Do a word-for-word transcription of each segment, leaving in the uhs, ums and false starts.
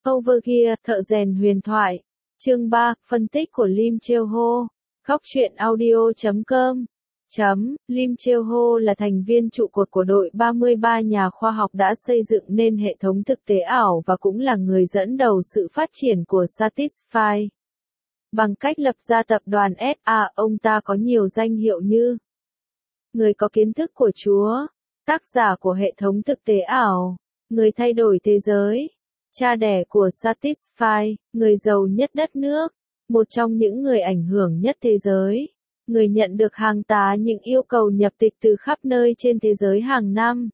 Overgear, thợ rèn huyền thoại. Chương ba, phân tích của Lim Cheol-ho. Góc truyện audio chấm com. Chấm, Lim Cheol-ho là thành viên trụ cột của đội ba mươi ba nhà khoa học đã xây dựng nên hệ thống thực tế ảo và cũng là người dẫn đầu sự phát triển của Satisfy. Bằng cách lập ra tập đoàn ét a, ông ta có nhiều danh hiệu như người có kiến thức của Chúa, tác giả của hệ thống thực tế ảo, người thay đổi thế giới, cha đẻ của Satisfy, người giàu nhất đất nước, một trong những người ảnh hưởng nhất thế giới, người nhận được hàng tá những yêu cầu nhập tịch từ khắp nơi trên thế giới hàng năm.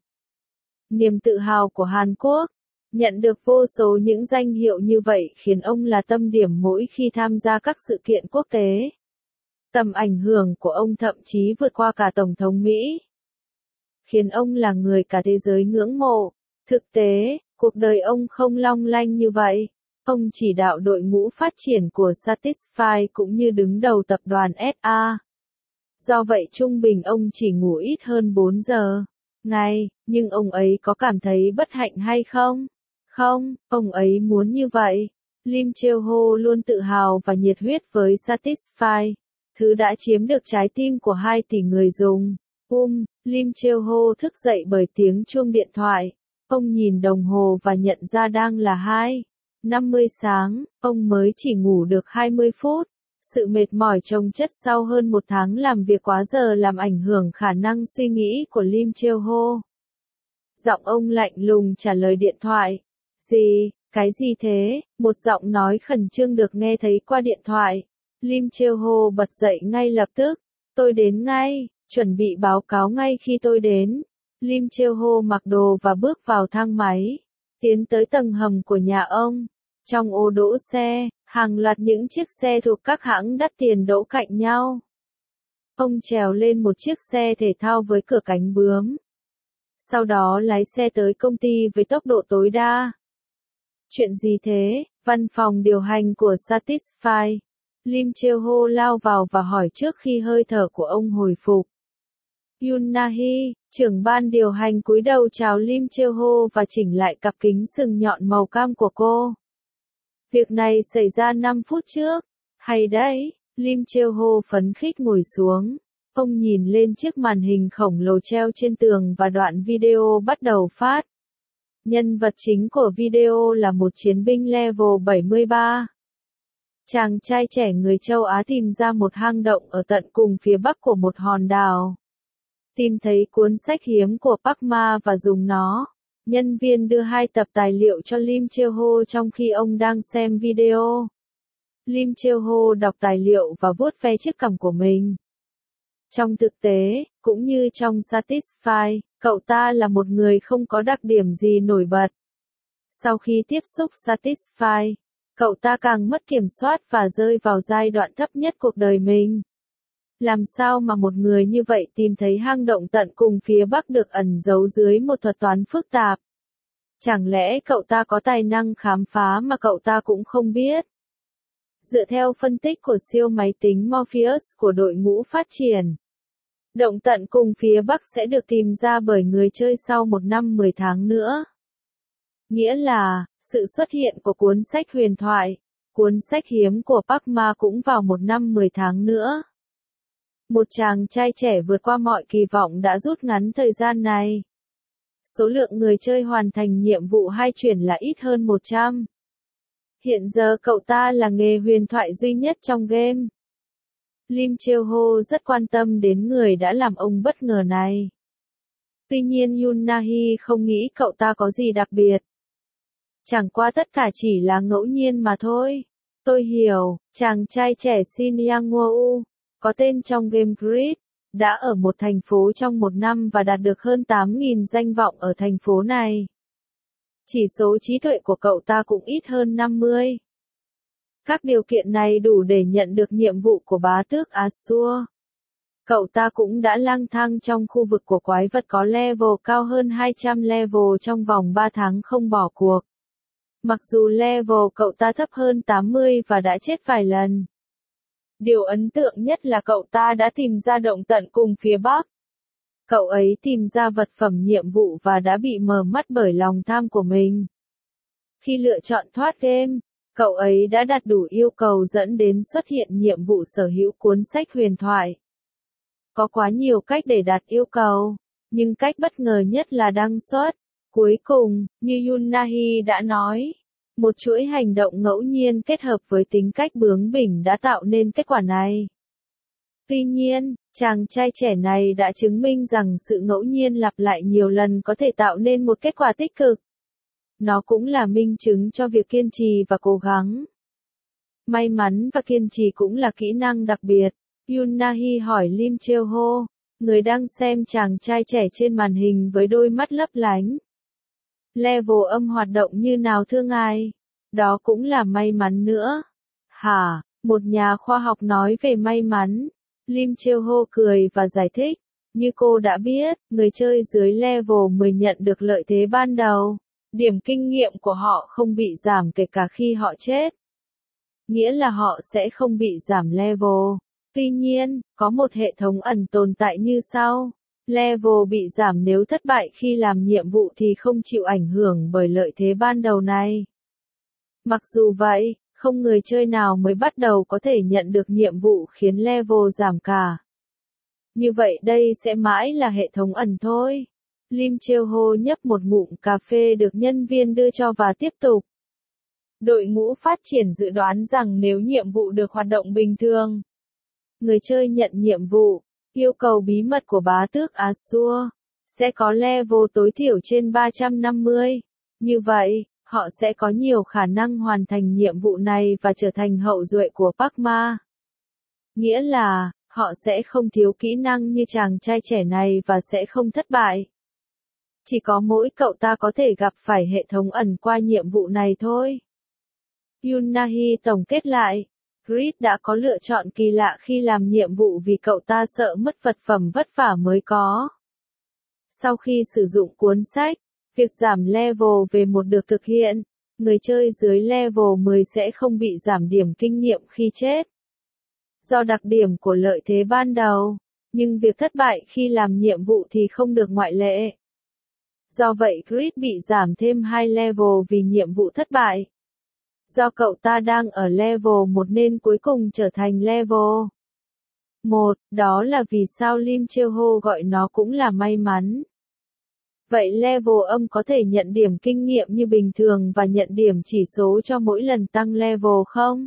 Niềm tự hào của Hàn Quốc, nhận được vô số những danh hiệu như vậy khiến ông là tâm điểm mỗi khi tham gia các sự kiện quốc tế. Tầm ảnh hưởng của ông thậm chí vượt qua cả Tổng thống Mỹ, khiến ông là người cả thế giới ngưỡng mộ. Thực tế, cuộc đời ông không long lanh như vậy. Ông chỉ đạo đội ngũ phát triển của Satisfy cũng như đứng đầu tập đoàn ét a. Do vậy trung bình ông chỉ ngủ ít hơn bốn giờ ngày, nhưng ông ấy có cảm thấy bất hạnh hay không? Không, ông ấy muốn như vậy. Lim Cheol-ho luôn tự hào và nhiệt huyết với Satisfy, thứ đã chiếm được trái tim của hai tỷ người dùng. Um, Lim Cheol-ho thức dậy bởi tiếng chuông điện thoại. Ông nhìn đồng hồ và nhận ra đang là hai năm mươi sáng, ông mới chỉ ngủ được hai mươi phút. Sự mệt mỏi chồng chất sau hơn một tháng làm việc quá giờ làm ảnh hưởng khả năng suy nghĩ của Lim Cheol-ho. Giọng ông lạnh lùng trả lời điện thoại. Gì, cái gì thế? Một giọng nói khẩn trương được nghe thấy qua điện thoại. Lim Cheol-ho bật dậy ngay lập tức. Tôi đến ngay, chuẩn bị báo cáo ngay khi tôi đến. Lim Cheol-ho mặc đồ và bước vào thang máy, tiến tới tầng hầm của nhà ông. Trong ô đỗ xe, hàng loạt những chiếc xe thuộc các hãng đắt tiền đỗ cạnh nhau. Ông trèo lên một chiếc xe thể thao với cửa cánh bướm. Sau đó lái xe tới công ty với tốc độ tối đa. Chuyện gì thế? Văn phòng điều hành của Satisfy. Lim Cheol-ho lao vào và hỏi trước khi hơi thở của ông hồi phục. Yoon Na-hee, trưởng ban điều hành cúi đầu chào Lim Cheol-ho và chỉnh lại cặp kính sừng nhọn màu cam của cô. Việc này xảy ra năm phút trước. Hay đấy, Lim Cheol-ho phấn khích ngồi xuống. Ông nhìn lên chiếc màn hình khổng lồ treo trên tường và đoạn video bắt đầu phát. Nhân vật chính của video là một chiến binh level bảy mươi ba. Chàng trai trẻ người châu Á tìm ra một hang động ở tận cùng phía bắc của một hòn đảo. Tìm thấy cuốn sách hiếm của Park Ma và dùng nó. Nhân viên đưa hai tập tài liệu cho Lim Cheol-ho trong khi ông đang xem video. Lim Cheol-ho đọc tài liệu và vuốt ve chiếc cằm của mình. Trong thực tế, cũng như trong Satisfy, cậu ta là một người không có đặc điểm gì nổi bật. Sau khi tiếp xúc Satisfy, cậu ta càng mất kiểm soát và rơi vào giai đoạn thấp nhất cuộc đời mình. Làm sao mà một người như vậy tìm thấy hang động tận cùng phía bắc được ẩn giấu dưới một thuật toán phức tạp? Chẳng lẽ cậu ta có tài năng khám phá mà cậu ta cũng không biết? Dựa theo phân tích của siêu máy tính Morpheus của đội ngũ phát triển, động tận cùng phía bắc sẽ được tìm ra bởi người chơi sau một năm mười tháng nữa. Nghĩa là, sự xuất hiện của cuốn sách huyền thoại, cuốn sách hiếm của Park Ma cũng vào một năm mười tháng nữa. Một chàng trai trẻ vượt qua mọi kỳ vọng đã rút ngắn thời gian này. Số lượng người chơi hoàn thành nhiệm vụ hai chuyển là ít hơn một trăm. Hiện giờ cậu ta là nghề huyền thoại duy nhất trong game. Lim Cheol-ho rất quan tâm đến người đã làm ông bất ngờ này. Tuy nhiên Yoon Na-hee không nghĩ cậu ta có gì đặc biệt. Chẳng qua tất cả chỉ là ngẫu nhiên mà thôi. Tôi hiểu, chàng trai trẻ Shin Yang-woo, có tên trong game Grid, đã ở một thành phố trong một năm và đạt được hơn tám nghìn danh vọng ở thành phố này. Chỉ số trí tuệ của cậu ta cũng ít hơn năm mươi. Các điều kiện này đủ để nhận được nhiệm vụ của bá tước Azure. Cậu ta cũng đã lang thang trong khu vực của quái vật có level cao hơn hai trăm level trong vòng ba tháng không bỏ cuộc. Mặc dù level cậu ta thấp hơn tám mươi và đã chết vài lần. Điều ấn tượng nhất là cậu ta đã tìm ra động tận cùng phía bắc. Cậu ấy tìm ra vật phẩm nhiệm vụ và đã bị mờ mắt bởi lòng tham của mình. Khi lựa chọn thoát game, cậu ấy đã đạt đủ yêu cầu dẫn đến xuất hiện nhiệm vụ sở hữu cuốn sách huyền thoại. Có quá nhiều cách để đạt yêu cầu, nhưng cách bất ngờ nhất là đăng xuất. Cuối cùng, như Yunnahi đã nói, một chuỗi hành động ngẫu nhiên kết hợp với tính cách bướng bỉnh đã tạo nên kết quả này. Tuy nhiên, chàng trai trẻ này đã chứng minh rằng sự ngẫu nhiên lặp lại nhiều lần có thể tạo nên một kết quả tích cực. Nó cũng là minh chứng cho việc kiên trì và cố gắng. May mắn và kiên trì cũng là kỹ năng đặc biệt. Yunnahi hỏi Lim Cheol-ho, người đang xem chàng trai trẻ trên màn hình với đôi mắt lấp lánh. Level âm hoạt động như nào thưa ngài? Đó cũng là may mắn nữa. Hả? Một nhà khoa học nói về may mắn. Lim Cheol-ho cười và giải thích. Như cô đã biết, người chơi dưới level mười nhận được lợi thế ban đầu. Điểm kinh nghiệm của họ không bị giảm kể cả khi họ chết. Nghĩa là họ sẽ không bị giảm level. Tuy nhiên, có một hệ thống ẩn tồn tại như sau. Level bị giảm nếu thất bại khi làm nhiệm vụ thì không chịu ảnh hưởng bởi lợi thế ban đầu này. Mặc dù vậy, không người chơi nào mới bắt đầu có thể nhận được nhiệm vụ khiến level giảm cả. Như vậy đây sẽ mãi là hệ thống ẩn thôi. Lim Cheol-ho nhấp một ngụm cà phê được nhân viên đưa cho và tiếp tục. Đội ngũ phát triển dự đoán rằng nếu nhiệm vụ được hoạt động bình thường, người chơi nhận nhiệm vụ, yêu cầu bí mật của bá tước Azure, sẽ có level tối thiểu trên ba trăm năm mươi. Như vậy, họ sẽ có nhiều khả năng hoàn thành nhiệm vụ này và trở thành hậu duệ của Parkma. Nghĩa là, họ sẽ không thiếu kỹ năng như chàng trai trẻ này và sẽ không thất bại. Chỉ có mỗi cậu ta có thể gặp phải hệ thống ẩn qua nhiệm vụ này thôi. Yunnahi tổng kết lại. Grid đã có lựa chọn kỳ lạ khi làm nhiệm vụ vì cậu ta sợ mất vật phẩm vất vả mới có. Sau khi sử dụng cuốn sách, việc giảm level về một được thực hiện, người chơi dưới level mười sẽ không bị giảm điểm kinh nghiệm khi chết. Do đặc điểm của lợi thế ban đầu, nhưng việc thất bại khi làm nhiệm vụ thì không được ngoại lệ. Do vậy Grid bị giảm thêm hai level vì nhiệm vụ thất bại. Do cậu ta đang ở level một nên cuối cùng trở thành level một, đó là vì sao Lim Cheol-ho gọi nó cũng là may mắn. Vậy level âm có thể nhận điểm kinh nghiệm như bình thường và nhận điểm chỉ số cho mỗi lần tăng level không?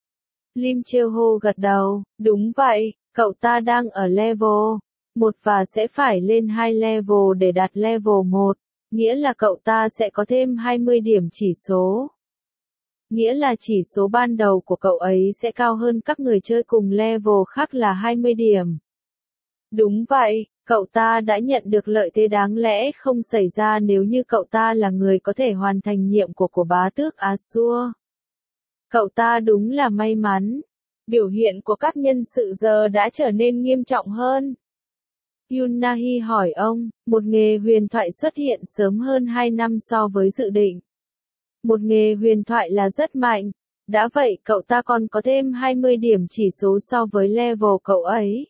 Lim Cheol-ho gật đầu, đúng vậy, cậu ta đang ở level một và sẽ phải lên hai level để đạt level một, nghĩa là cậu ta sẽ có thêm hai mươi điểm chỉ số. Nghĩa là chỉ số ban đầu của cậu ấy sẽ cao hơn các người chơi cùng level khác là hai mươi điểm. Đúng vậy, cậu ta đã nhận được lợi thế đáng lẽ không xảy ra nếu như cậu ta là người có thể hoàn thành nhiệm của của bá tước Azure. Cậu ta đúng là may mắn. Biểu hiện của các nhân sự giờ đã trở nên nghiêm trọng hơn. Yunnahi hỏi ông, một nghề huyền thoại xuất hiện sớm hơn hai năm so với dự định. Một nghề huyền thoại là rất mạnh. Đã vậy cậu ta còn có thêm hai mươi điểm chỉ số so với level cậu ấy.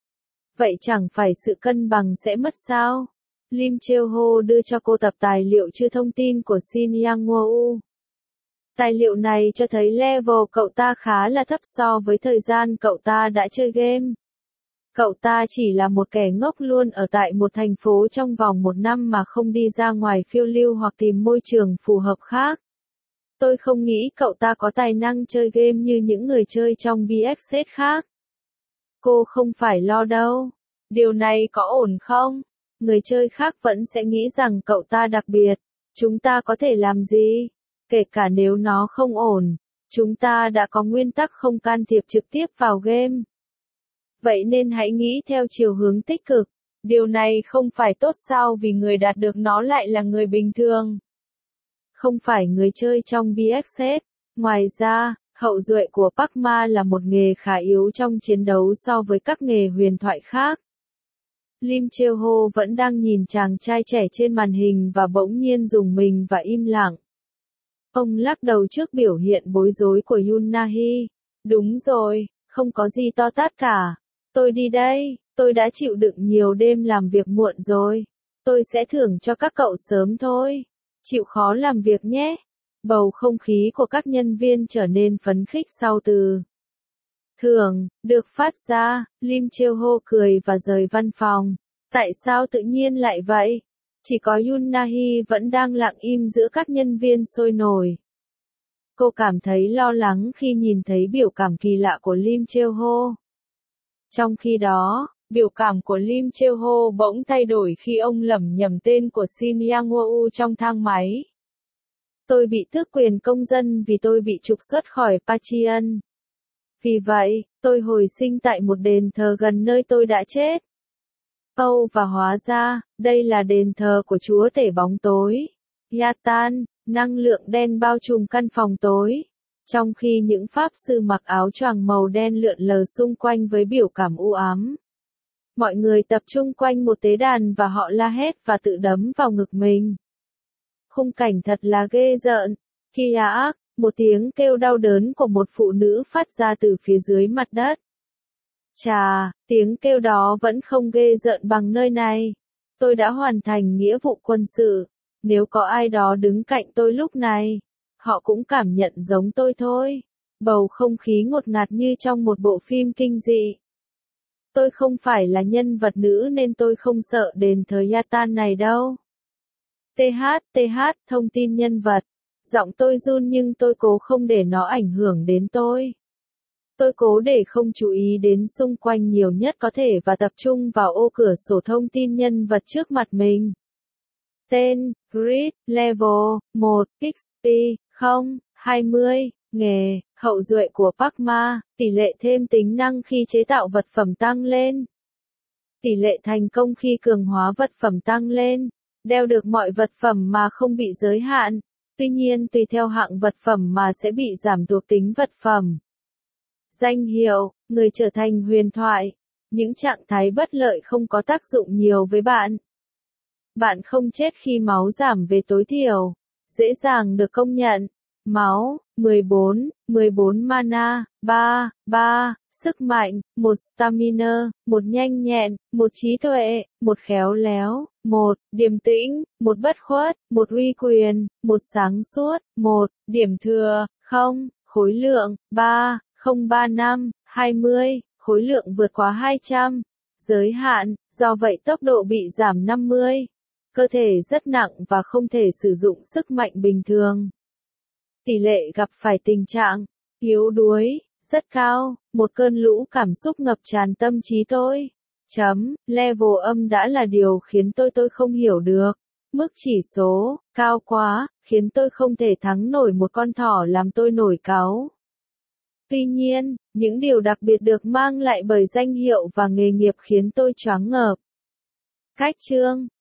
Vậy chẳng phải sự cân bằng sẽ mất sao? Lim Cheol-ho đưa cho cô tập tài liệu chưa thông tin của Shin Yang-woo. Tài liệu này cho thấy level cậu ta khá là thấp so với thời gian cậu ta đã chơi game. Cậu ta chỉ là một kẻ ngốc luôn ở tại một thành phố trong vòng một năm mà không đi ra ngoài phiêu lưu hoặc tìm môi trường phù hợp khác. Tôi không nghĩ cậu ta có tài năng chơi game như những người chơi trong bê ép ét khác. Cô không phải lo đâu. Điều này có ổn không? Người chơi khác vẫn sẽ nghĩ rằng cậu ta đặc biệt. Chúng ta có thể làm gì? Kể cả nếu nó không ổn, chúng ta đã có nguyên tắc không can thiệp trực tiếp vào game. Vậy nên hãy nghĩ theo chiều hướng tích cực. Điều này không phải tốt sao vì người đạt được nó lại là người bình thường. Không phải người chơi trong bê ép ét. Ngoài ra, hậu duệ của Parkma là một nghề khá yếu trong chiến đấu so với các nghề huyền thoại khác. Lim Cheol-ho vẫn đang nhìn chàng trai trẻ trên màn hình và bỗng nhiên rùng mình và im lặng. Ông lắc đầu trước biểu hiện bối rối của Yunnahi. Đúng rồi, không có gì to tát cả. Tôi đi đây, tôi đã chịu đựng nhiều đêm làm việc muộn rồi. Tôi sẽ thưởng cho các cậu sớm thôi. Chịu khó làm việc nhé. Bầu không khí của các nhân viên trở nên phấn khích sau từ thưởng được phát ra. Lim Cheol-ho cười và rời văn phòng. Tại sao tự nhiên lại vậy? Chỉ có Yoon Na-hee vẫn đang lặng im giữa các nhân viên sôi nổi. Cô cảm thấy lo lắng khi nhìn thấy biểu cảm kỳ lạ của Lim Cheol-ho. Trong khi đó, biểu cảm của Lim Cheol-ho bỗng thay đổi khi ông lẩm nhẩm tên của Shin Yang-woo trong thang máy. Tôi bị tước quyền công dân vì tôi bị trục xuất khỏi Pacheon. Vì vậy, tôi hồi sinh tại một đền thờ gần nơi tôi đã chết. Âu và hóa ra, đây là đền thờ của chúa tể bóng tối. Yatan, năng lượng đen bao trùm căn phòng tối. Trong khi những pháp sư mặc áo choàng màu đen lượn lờ xung quanh với biểu cảm u ám. Mọi người tập trung quanh một tế đàn và họ la hét và tự đấm vào ngực mình. Khung cảnh thật là ghê rợn. Kia, một tiếng kêu đau đớn của một phụ nữ phát ra từ phía dưới mặt đất. Chà, tiếng kêu đó vẫn không ghê rợn bằng nơi này. Tôi đã hoàn thành nghĩa vụ quân sự. Nếu có ai đó đứng cạnh tôi lúc này, họ cũng cảm nhận giống tôi thôi. Bầu không khí ngột ngạt như trong một bộ phim kinh dị. Tôi không phải là nhân vật nữ nên tôi không sợ đền thờ Yatan này đâu. tê hát, tê hát, thông tin nhân vật. Giọng tôi run nhưng tôi cố không để nó ảnh hưởng đến tôi. Tôi cố để không chú ý đến xung quanh nhiều nhất có thể và tập trung vào ô cửa sổ thông tin nhân vật trước mặt mình. Tên, Grid, Level, một, ích pê, không, hai mươi, nghề, hậu duệ của Park Ma, tỷ lệ thêm tính năng khi chế tạo vật phẩm tăng lên. Tỷ lệ thành công khi cường hóa vật phẩm tăng lên. Đeo được mọi vật phẩm mà không bị giới hạn. Tuy nhiên tùy theo hạng vật phẩm mà sẽ bị giảm thuộc tính vật phẩm. Danh hiệu, người trở thành huyền thoại. Những trạng thái bất lợi không có tác dụng nhiều với bạn. Bạn không chết khi máu giảm về tối thiểu. Dễ dàng được công nhận. Máu, mười bốn, mười bốn mana, ba, ba, sức mạnh, một stamina, một nhanh nhẹn, một trí tuệ, một khéo léo, một điềm tĩnh, một bất khuất, một uy quyền, một sáng suốt, một điểm thừa, không, khối lượng, ba, không ba năm, hai mươi, khối lượng vượt quá hai trăm, giới hạn, do vậy tốc độ bị giảm năm mươi. Cơ thể rất nặng và không thể sử dụng sức mạnh bình thường. Tỷ lệ gặp phải tình trạng yếu đuối rất cao, một cơn lũ cảm xúc ngập tràn tâm trí tôi. Chấm, level âm đã là điều khiến tôi tôi không hiểu được. Mức chỉ số cao quá, khiến tôi không thể thắng nổi một con thỏ làm tôi nổi cáu. Tuy nhiên, những điều đặc biệt được mang lại bởi danh hiệu và nghề nghiệp khiến tôi choáng ngợp. Cách chương